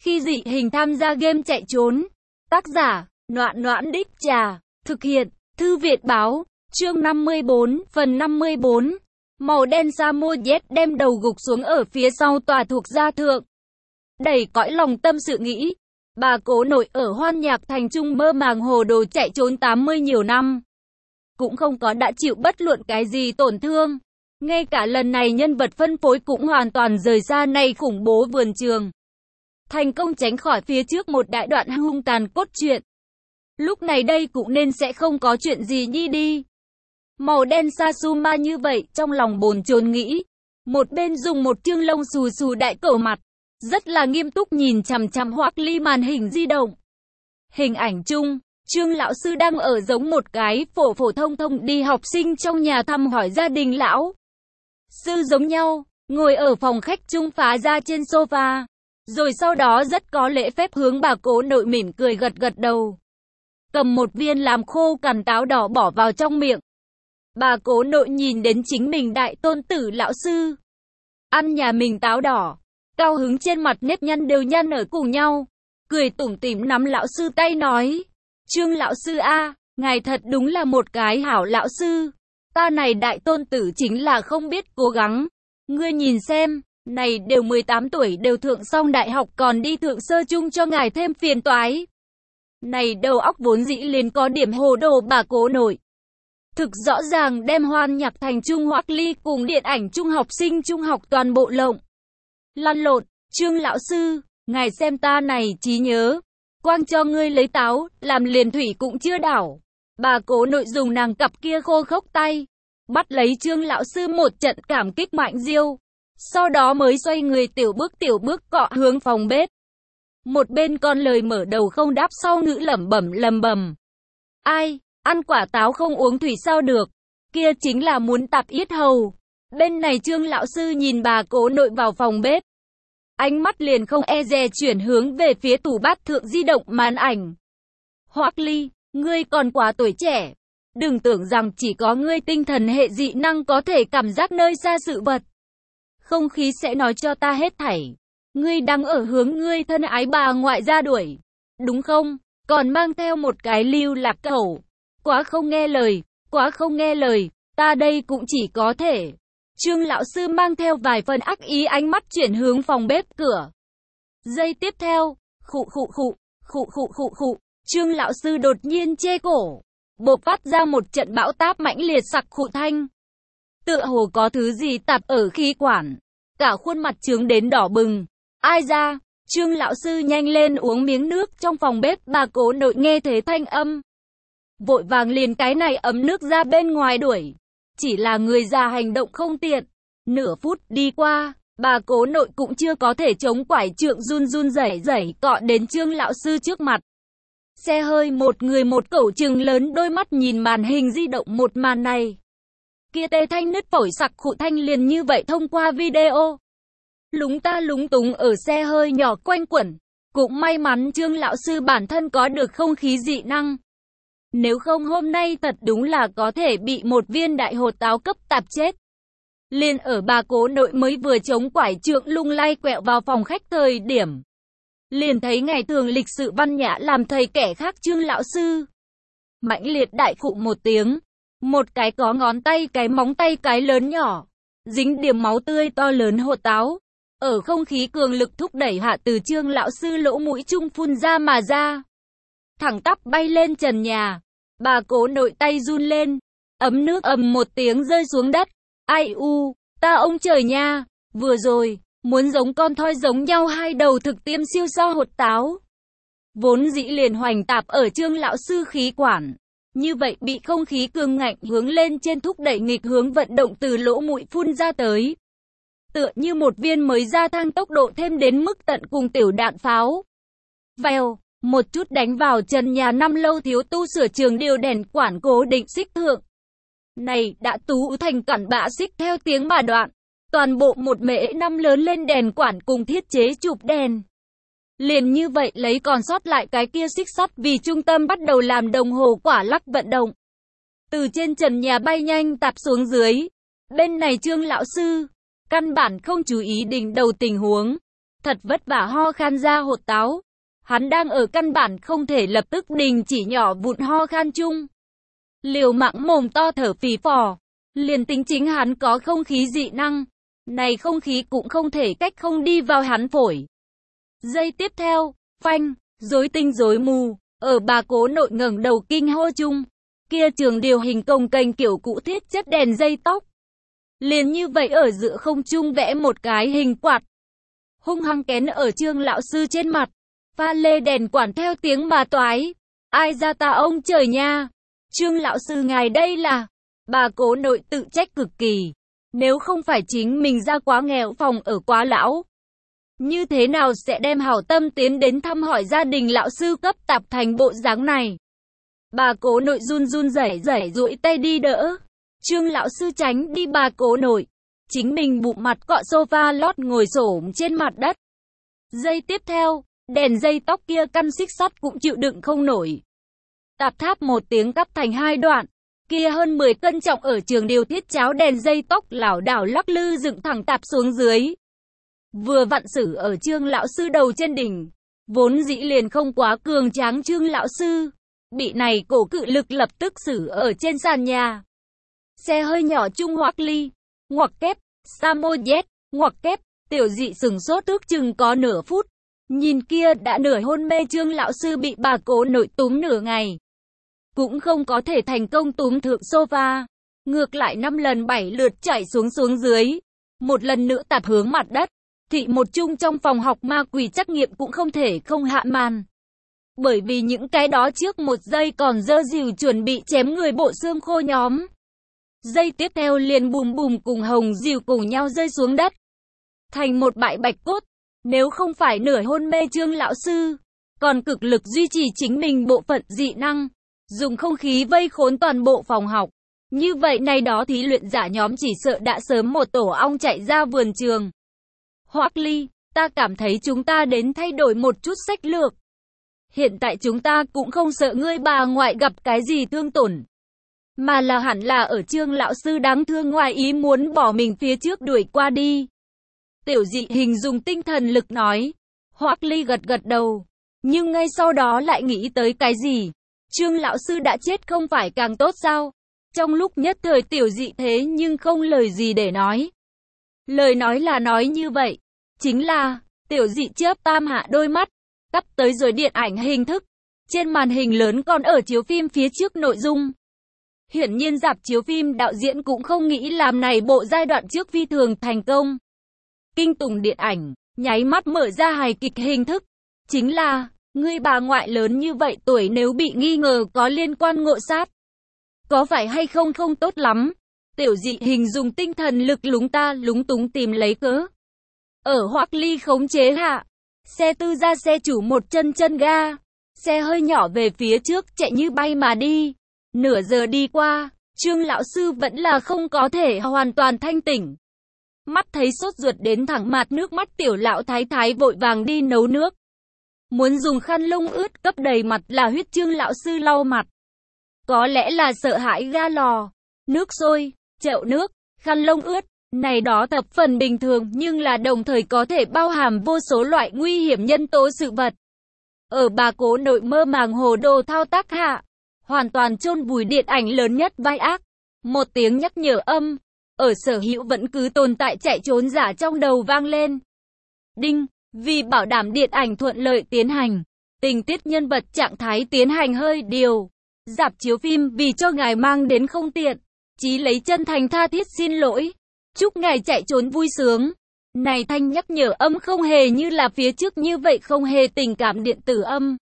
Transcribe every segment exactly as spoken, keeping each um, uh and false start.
Khi dị hình tham gia game chạy trốn. Tác giả, Noãn Noãn Đích Trà. Thực hiện, Thư viện báo. Chương năm mươi bốn, phần năm mươi bốn. Màu đen Samoyed đem đầu gục xuống ở phía sau tòa thuộc gia thượng. Đầy cõi lòng tâm sự nghĩ. Bà cố nội ở Hoan Nhạc Thành Trung mơ màng hồ đồ chạy trốn tám mươi nhiều năm. Cũng không có đã chịu bất luận cái gì tổn thương. Ngay cả lần này nhân vật phân phối cũng hoàn toàn rời xa nay khủng bố vườn trường. Thành công tránh khỏi phía trước một đại đoạn hung tàn cốt truyện. Lúc này đây cũng nên sẽ không có chuyện gì nhi đi. Màu đen Sasuma như vậy trong lòng bồn chồn nghĩ. Một bên dùng một chương lông xù xù đại cẩu mặt. Rất là nghiêm túc nhìn chằm chằm Hoắc Ly màn hình di động. Hình ảnh chung, Trương lão sư đang ở giống một cái phổ phổ thông thông đi học sinh trong nhà thăm hỏi gia đình lão sư giống nhau, ngồi ở phòng khách chung phá ra trên sofa. Rồi sau đó rất có lễ phép hướng bà cố nội mỉm cười gật gật đầu. Cầm một viên làm khô cằn táo đỏ bỏ vào trong miệng. Bà cố nội nhìn đến chính mình đại tôn tử lão sư. Ăn nhà mình táo đỏ. Cao hứng trên mặt nếp nhăn đều nhăn ở cùng nhau. Cười tủm tỉm nắm lão sư tay nói. Trương lão sư a, ngài thật đúng là một cái hảo lão sư. Ta này đại tôn tử chính là không biết cố gắng. Ngươi nhìn xem, này đều mười tám tuổi đều thượng xong đại học còn đi thượng sơ chung cho ngài thêm phiền toái. Này đầu óc vốn dĩ liền có điểm hồ đồ bà cố nội. Thực rõ ràng đem Hoan Nhạc Thành Trung Hoắc Ly cùng điện ảnh trung học sinh trung học toàn bộ lộng. Lăn lộn, Trương lão sư, ngài xem ta này trí nhớ. Quang cho ngươi lấy táo, làm liền thủy cũng chưa đảo. Bà cố nội dùng nàng cặp kia khô khốc tay. Bắt lấy Trương lão sư một trận cảm kích mạnh diêu. Sau đó mới xoay người tiểu bước tiểu bước cọ hướng phòng bếp. Một bên con lời mở đầu không đáp sau ngữ lẩm bẩm lầm bầm. Ai, ăn quả táo không uống thủy sao được. Kia chính là muốn tạp yết hầu. Bên này Trương lão sư nhìn bà cố nội vào phòng bếp. Ánh mắt liền không e dè chuyển hướng về phía tủ bát thượng di động màn ảnh. Hoắc Ly, ngươi còn quá tuổi trẻ. Đừng tưởng rằng chỉ có ngươi tinh thần hệ dị năng có thể cảm giác nơi xa sự vật. Không khí sẽ nói cho ta hết thảy. Ngươi đang ở hướng ngươi thân ái bà ngoại ra đuổi. Đúng không? Còn mang theo một cái lưu lạc cẩu. Quá không nghe lời, quá không nghe lời. Ta đây cũng chỉ có thể. Trương lão sư mang theo vài phần ác ý ánh mắt chuyển hướng phòng bếp cửa. Giây tiếp theo, khụ khụ khụ, khụ khụ khụ khụ, Trương lão sư đột nhiên chê cổ, bộc phát ra một trận bão táp mãnh liệt sặc khụ thanh. Tựa hồ có thứ gì tạp ở khí quản, cả khuôn mặt trướng đến đỏ bừng. Ai ra? Trương lão sư nhanh lên uống miếng nước trong phòng bếp, bà cố nội nghe thế thanh âm. Vội vàng liền cái này ấm nước ra bên ngoài đuổi. Chỉ là người già hành động không tiện. Nửa phút đi qua, bà cố nội cũng chưa có thể chống quải trượng run run rẩy rẩy cọ đến Trương lão sư trước mặt. Xe hơi một người một cẩu trừng lớn đôi mắt nhìn màn hình di động một màn này. Kia tê thanh nứt phổi sặc khụ thanh liền như vậy thông qua video. Lúng ta lúng túng ở xe hơi nhỏ quanh quẩn. Cũng may mắn Trương lão sư bản thân có được không khí dị năng. Nếu không hôm nay thật đúng là có thể bị một viên đại hột táo cấp tạp chết. Liên ở bà cố nội mới vừa chống quải trượng lung lay quẹo vào phòng khách thời điểm. Liền thấy ngày thường lịch sự văn nhã làm thầy kẻ khác Trương lão sư. Mãnh liệt đại khụ một tiếng. Một cái có ngón tay cái móng tay cái lớn nhỏ. Dính điểm máu tươi to lớn hột táo. Ở không khí cường lực thúc đẩy hạ từ Trương lão sư lỗ mũi chung phun ra mà ra. Thẳng tắp bay lên trần nhà. Bà cố nội tay run lên. Ấm nước ầm một tiếng rơi xuống đất. Ai u, ta ông trời nha. Vừa rồi, muốn giống con thoi giống nhau hai đầu thực tiêm siêu sao hột táo. Vốn dĩ liền hoành tạp ở Trương lão sư khí quản. Như vậy bị không khí cường ngạnh hướng lên trên thúc đẩy nghịch hướng vận động từ lỗ mũi phun ra tới. Tựa như một viên mới ra thang tốc độ thêm đến mức tận cùng tiểu đạn pháo. Vèo, một chút đánh vào trần nhà năm lâu thiếu tu sửa trường điều đèn quản cố định xích thượng. Này đã tú thành cẩn bạ xích theo tiếng bà đoạn. Toàn bộ một mễ năm lớn lên đèn quản cùng thiết chế chụp đèn. Liền như vậy lấy còn sót lại cái kia xích sắt vì trung tâm bắt đầu làm đồng hồ quả lắc vận động. Từ trên trần nhà bay nhanh tạp xuống dưới. Bên này Trương lão sư, căn bản không chú ý đỉnh đầu tình huống. thật vất vả ho khan ra hột táo. Hắn đang ở căn bản không thể lập tức đình chỉ nhỏ vụn ho khan chung. Liều mạng mồm to thở phì phò. Liền tính chính hắn có không khí dị năng, này không khí cũng không thể cách không đi vào hắn phổi. Giây tiếp theo, phanh, rối tinh rối mù, ở bà cố nội ngẩng đầu kinh hô chung. Kia trường điều hình cồng kềnh kiểu cũ thiết chất đèn dây tóc. Liền như vậy ở giữa không trung vẽ một cái hình quạt. Hung hăng kén ở Trương lão sư trên mặt. Pha lê đèn quản theo tiếng bà toái. Ai ra ta ông trời nha. Trương lão sư ngài đây là... Bà cố nội tự trách cực kỳ. Nếu không phải chính mình ra quá nghèo, phòng ở quá lão, như thế nào sẽ đem hảo tâm tiến đến thăm hỏi gia đình lão sư cấp tạp thành bộ dáng này. Bà cố nội run run rẩy rẩy duỗi tay đi đỡ. Trương lão sư tránh đi bà cố nội. Chính mình bụng mặt cọ sofa lót ngồi xổm trên mặt đất. Giây tiếp theo, đèn dây tóc kia căn xích sắt cũng chịu đựng không nổi. Tạp tháp một tiếng cắt thành hai đoạn. Kia hơn mười cân trọng ở trường điều tiết cháo đèn dây tóc lảo đảo lắc lư dựng thẳng tạp xuống dưới. Vừa vặn xử ở Trương lão sư đầu trên đỉnh. Vốn dĩ liền không quá cường tráng Trương lão sư. Bị này cổ cự lực lập tức xử ở trên sàn nhà. Xe hơi nhỏ trung Hoắc Ly. Ngoặc kép, Samoyed, ngoặc kép, tiểu dị sừng sốt ước chừng có nửa phút. Nhìn kia đã nửa hôn mê Trương lão sư bị bà cố nội túm nửa ngày. Cũng không có thể thành công túm thượng sofa. Ngược lại năm lần bảy lượt chảy xuống xuống dưới. Một lần nữa tạp hướng mặt đất. Thị một chung trong phòng học ma quỷ trắc nghiệm cũng không thể không hạ màn. Bởi vì những cái đó trước một giây còn dơ dìu chuẩn bị chém người bộ xương khô nhóm. Giây tiếp theo liền bùm bùm cùng hồng dìu cùng nhau rơi xuống đất. Thành một bãi bạch cốt. Nếu không phải nửa hôn mê Trương lão sư, còn cực lực duy trì chính mình bộ phận dị năng, dùng không khí vây khốn toàn bộ phòng học. Như vậy này đó thí luyện giả nhóm chỉ sợ đã sớm một tổ ong chạy ra vườn trường. Hoắc Ly, ta cảm thấy chúng ta đến thay đổi một chút sách lược. Hiện tại chúng ta cũng không sợ ngươi bà ngoại gặp cái gì thương tổn. Mà là hẳn là ở Trương lão sư đáng thương ngoài ý muốn bỏ mình phía trước đuổi qua đi. Tiểu dị hình dùng tinh thần lực nói. Hoắc Ly gật gật đầu. Nhưng ngay sau đó lại nghĩ tới cái gì? Trương lão sư đã chết không phải càng tốt sao? Trong lúc nhất thời tiểu dị thế nhưng không lời gì để nói. Lời nói là nói như vậy. Chính là, tiểu dị chớp tam hạ đôi mắt. Cắt tới rồi điện ảnh hình thức. Trên màn hình lớn còn ở chiếu phim phía trước nội dung. Hiển nhiên rạp chiếu phim đạo diễn cũng không nghĩ làm này bộ giai đoạn trước phi thường thành công. Kinh tủng điện ảnh, nháy mắt mở ra hài kịch hình thức. Chính là, ngươi bà ngoại lớn như vậy tuổi nếu bị nghi ngờ có liên quan ngộ sát. Có phải hay không không tốt lắm. Tiểu dị hình dùng tinh thần lực lúng ta lúng túng tìm lấy cớ. Ở Hoắc Ly khống chế hạ. Xe tư ra xe chủ một chân chân ga. Xe hơi nhỏ về phía trước chạy như bay mà đi. Nửa giờ đi qua, Trương lão sư vẫn là không có thể hoàn toàn thanh tỉnh. Mắt thấy sốt ruột đến thẳng mặt nước mắt tiểu lão thái thái vội vàng đi nấu nước. Muốn dùng khăn lông ướt cấp đầy mặt là huyết Trương lão sư lau mặt. Có lẽ là sợ hãi ga lò, nước sôi, chậu nước, khăn lông ướt. Này đó thập phần bình thường nhưng là đồng thời có thể bao hàm vô số loại nguy hiểm nhân tố sự vật. Ở bà cố nội mơ màng hồ đồ thao tác hạ, hoàn toàn chôn vùi điện ảnh lớn nhất vai ác. Một tiếng nhắc nhở âm, ở Sở Hữu vẫn cứ tồn tại chạy trốn giả trong đầu vang lên. Đinh, vì bảo đảm điện ảnh thuận lợi tiến hành, tình tiết nhân vật trạng thái tiến hành hơi điều. Rạp chiếu phim vì cho ngài mang đến không tiện, chí lấy chân thành tha thiết xin lỗi. Chúc ngài chạy trốn vui sướng. Này thanh nhắc nhở âm không hề như là phía trước như vậy không hề tình cảm điện tử âm.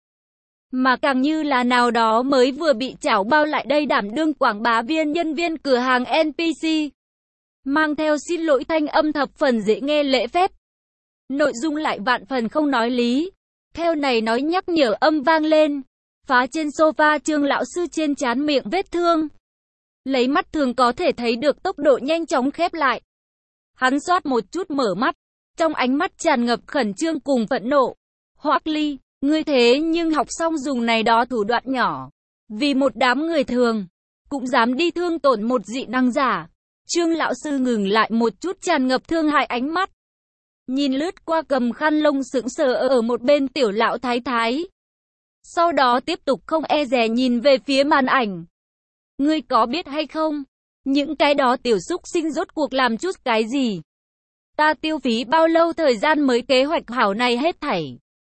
Mà càng như là nào đó mới vừa bị chảo bao lại đây đảm đương quảng bá viên nhân viên cửa hàng en pê xê. Mang theo xin lỗi thanh âm thập phần dễ nghe lễ phép. Nội dung lại vạn phần không nói lý. Theo này nói nhắc nhở âm vang lên. Phá trên sofa Trương lão sư trên trán miệng vết thương. Lấy mắt thường có thể thấy được tốc độ nhanh chóng khép lại. Hắn xoát một chút mở mắt. Trong ánh mắt tràn ngập khẩn trương cùng phẫn nộ. Hoắc Ly, ngươi thế nhưng học xong dùng này đó thủ đoạn nhỏ. Vì một đám người thường. Cũng dám đi thương tổn một dị năng giả. Trương lão sư ngừng lại một chút tràn ngập thương hại ánh mắt. nhìn lướt qua cầm khăn lông sững sờ ở một bên tiểu lão thái thái. Sau đó tiếp tục không e dè nhìn về phía màn ảnh. Ngươi có biết hay không? Những cái đó tiểu xúc sinh rốt cuộc làm chút cái gì? Ta tiêu phí bao lâu thời gian mới kế hoạch hảo này hết thảy?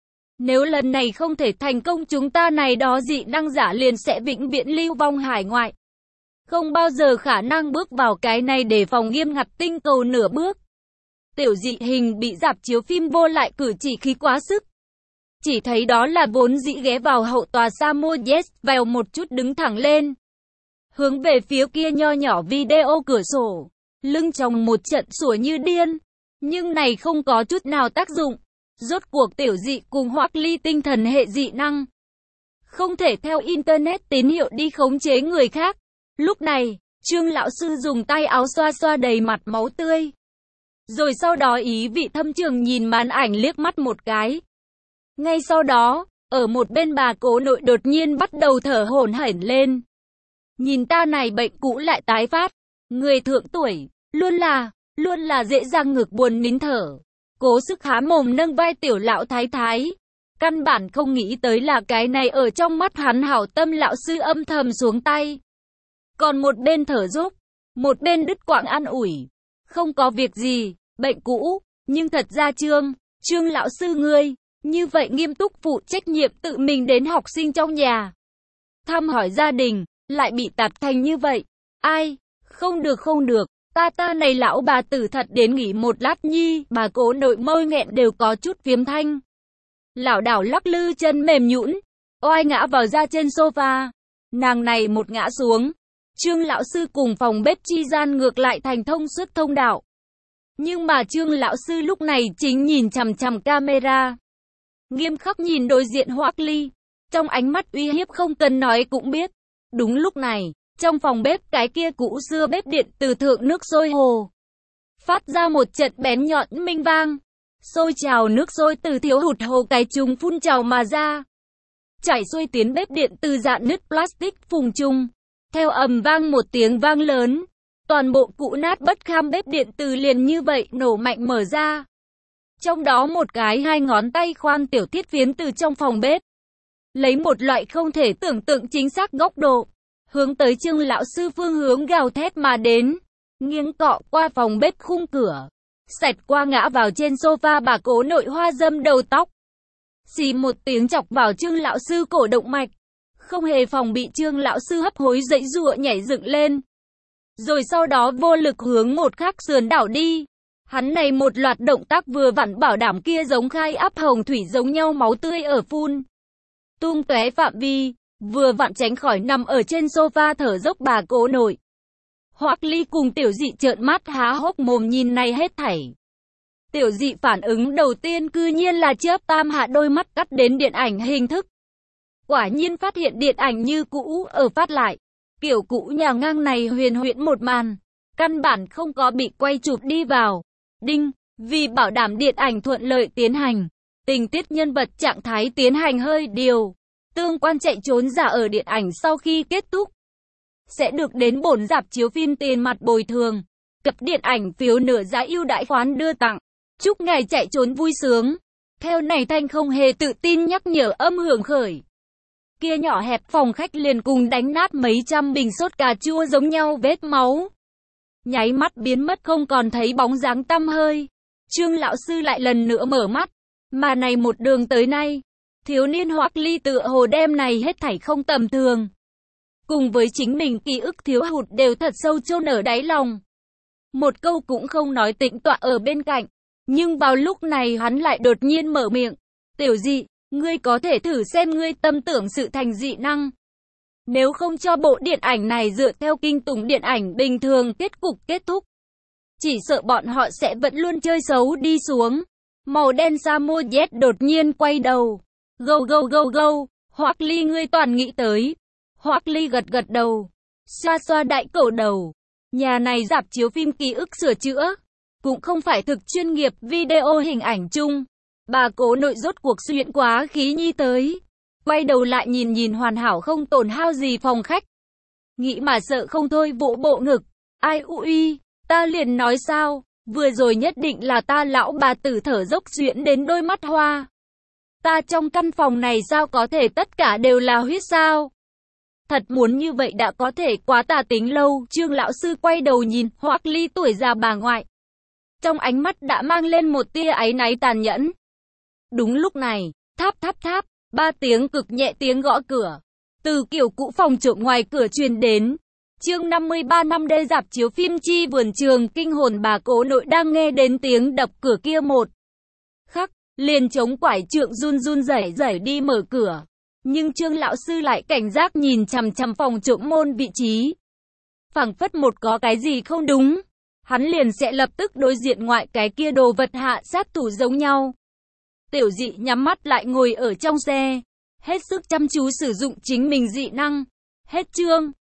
Nếu lần này không thể thành công chúng ta này đó dị năng giả liền sẽ vĩnh viễn lưu vong hải ngoại. Không bao giờ khả năng bước vào cái này để phòng nghiêm ngặt tinh cầu nửa bước. Tiểu dị hình bị rạp chiếu phim vô lại cử chỉ khí quá sức. Chỉ thấy đó là vốn dĩ ghé vào hậu tòa Samoyed vèo một chút đứng thẳng lên. Hướng về phía kia nho nhỏ video cửa sổ. Lưng chồng một trận sủa như điên. Nhưng này không có chút nào tác dụng. Rốt cuộc tiểu dị cùng Hoắc Ly tinh thần hệ dị năng. Không thể theo internet tín hiệu đi khống chế người khác. Lúc này, Trương lão sư dùng tay áo xoa xoa đầy mặt máu tươi. Rồi sau đó ý vị thâm trường nhìn màn ảnh liếc mắt một cái. Ngay sau đó, ở một bên bà cố nội đột nhiên bắt đầu thở hổn hển lên. Nhìn ta này bệnh cũ lại tái phát. Người thượng tuổi, luôn là, luôn là dễ dàng ngực buồn nín thở. Cố sức há mồm nâng vai tiểu lão thái thái. Căn bản không nghĩ tới là cái này ở trong mắt hắn hảo tâm lão sư âm thầm xuống tay. Còn một bên thở dốc, một bên đứt quãng an ủi. Không có việc gì, bệnh cũ, nhưng thật ra Trương, Trương lão sư ngươi, như vậy nghiêm túc phụ trách nhiệm tự mình đến học sinh trong nhà. Thăm hỏi gia đình, lại bị tạt thành như vậy. Ai, không được không được, ta ta này lão bà tử thật đến nghỉ một lát nhi, bà cố nội môi nghẹn đều có chút phiếm thanh. Lảo đảo lắc lư chân mềm nhũn, oai ngã vào ra trên sofa. Nàng này một ngã xuống. Trương lão sư cùng phòng bếp chi gian ngược lại thành thông suốt thông đạo. Nhưng mà Trương lão sư lúc này chính nhìn chằm chằm camera. Nghiêm khắc nhìn đối diện Hoắc Ly. Trong ánh mắt uy hiếp không cần nói cũng biết. Đúng lúc này, trong phòng bếp cái kia cũ xưa bếp điện từ thượng nước sôi hồ. Phát ra một trận bén nhọn minh vang. Sôi trào nước sôi từ thiếu hụt hồ cái chung phun trào mà ra. Chảy xuôi tiến bếp điện từ dạn nứt plastic phùng chung. Theo ầm vang một tiếng vang lớn, toàn bộ cũ nát bất kham bếp điện từ liền như vậy nổ mạnh mở ra. Trong đó một cái hai ngón tay khoan tiểu thiết phiến từ trong phòng bếp. Lấy một loại không thể tưởng tượng chính xác góc độ, hướng tới Trương lão sư phương hướng gào thét mà đến. Nghiêng cọ qua phòng bếp khung cửa, xẹt qua ngã vào trên sofa bà cố nội hoa dâm đầu tóc. Xì một tiếng chọc vào Trương lão sư cổ động mạch. Không hề phòng bị Trương lão sư hấp hối dãy giụa nhảy dựng lên. Rồi sau đó vô lực hướng một khắc sườn đảo đi. Hắn này một loạt động tác vừa vặn bảo đảm kia giống khai áp hồng thủy giống nhau máu tươi ở phun. Tung tóe phạm vi, vừa vặn tránh khỏi nằm ở trên sofa thở dốc bà cố nội. Hoắc Ly cùng tiểu dị trợn mắt há hốc mồm nhìn này hết thảy. Tiểu dị phản ứng đầu tiên cư nhiên là chớp tam hạ đôi mắt cắt đến điện ảnh hình thức. Quả nhiên phát hiện điện ảnh như cũ ở phát lại. Kiểu cũ nhà ngang này huyền huyễn một màn. Căn bản không có bị quay chụp đi vào. Đinh, vì bảo đảm điện ảnh thuận lợi tiến hành. Tình tiết nhân vật trạng thái tiến hành hơi điều. Tương quan chạy trốn giả ở điện ảnh sau khi kết thúc. Sẽ được đến bổn rạp chiếu phim tiền mặt bồi thường. Cập điện ảnh phiếu nửa giá ưu đãi khoán đưa tặng. Chúc ngài chạy trốn vui sướng. Theo này Thanh không hề tự tin nhắc nhở âm hưởng khởi. Kia nhỏ hẹp phòng khách liền cùng đánh nát mấy trăm bình sốt cà chua giống nhau vết máu. Nháy mắt biến mất không còn thấy bóng dáng tăm hơi. Trương lão sư lại lần nữa mở mắt. Mà này một đường tới nay, thiếu niên Hoắc Ly tựa hồ đem này hết thảy không tầm thường. Cùng với chính mình ký ức thiếu hụt đều thật sâu chôn ở đáy lòng. Một câu cũng không nói tĩnh tọa ở bên cạnh. Nhưng vào lúc này hắn lại đột nhiên mở miệng. Tiểu dị, ngươi có thể thử xem ngươi tâm tưởng sự thành dị năng. Nếu không cho bộ điện ảnh này dựa theo kinh tủng điện ảnh bình thường kết cục kết thúc. Chỉ sợ bọn họ sẽ vẫn luôn chơi xấu đi xuống. Màu đen Samoyed đột nhiên quay đầu. Gâu gâu gâu gâu, Hoắc Ly ngươi toàn nghĩ tới. Hoắc Ly gật gật đầu. Xoa xoa đại cổ đầu. Nhà này rạp chiếu phim ký ức sửa chữa. Cũng không phải thực chuyên nghiệp video hình ảnh chung. Bà cố nội rốt cuộc xuyên quá khí nhi tới. Quay đầu lại nhìn nhìn hoàn hảo không tổn hao gì phòng khách. Nghĩ mà sợ không thôi vỗ bộ ngực. Ai ui, ta liền nói sao. Vừa rồi nhất định là ta lão bà tử thở dốc duyễn đến đôi mắt hoa. Ta trong căn phòng này sao có thể tất cả đều là huyết sao? Thật muốn như vậy đã có thể quá tà tính lâu. Trương lão sư quay đầu nhìn Hoắc Ly tuổi già bà ngoại. Trong ánh mắt đã mang lên một tia áy náy tàn nhẫn. Đúng lúc này, tháp tháp tháp, ba tiếng cực nhẹ tiếng gõ cửa. Từ kiểu cũ phòng trộm ngoài cửa truyền đến. Chương năm mươi ba năm đê rạp chiếu phim chi vườn trường kinh hồn bà cố nội đang nghe đến tiếng đập cửa kia một khắc, liền chống quải trượng run run rẩy rẩy đi mở cửa. Nhưng Trương lão sư lại cảnh giác nhìn chằm chằm phòng trộm môn vị trí. Phảng phất một có cái gì không đúng, hắn liền sẽ lập tức đối diện ngoại cái kia đồ vật hạ sát thủ giống nhau. Tiểu Dị nhắm mắt lại ngồi ở trong xe, hết sức chăm chú sử dụng chính mình dị năng. Hết chương.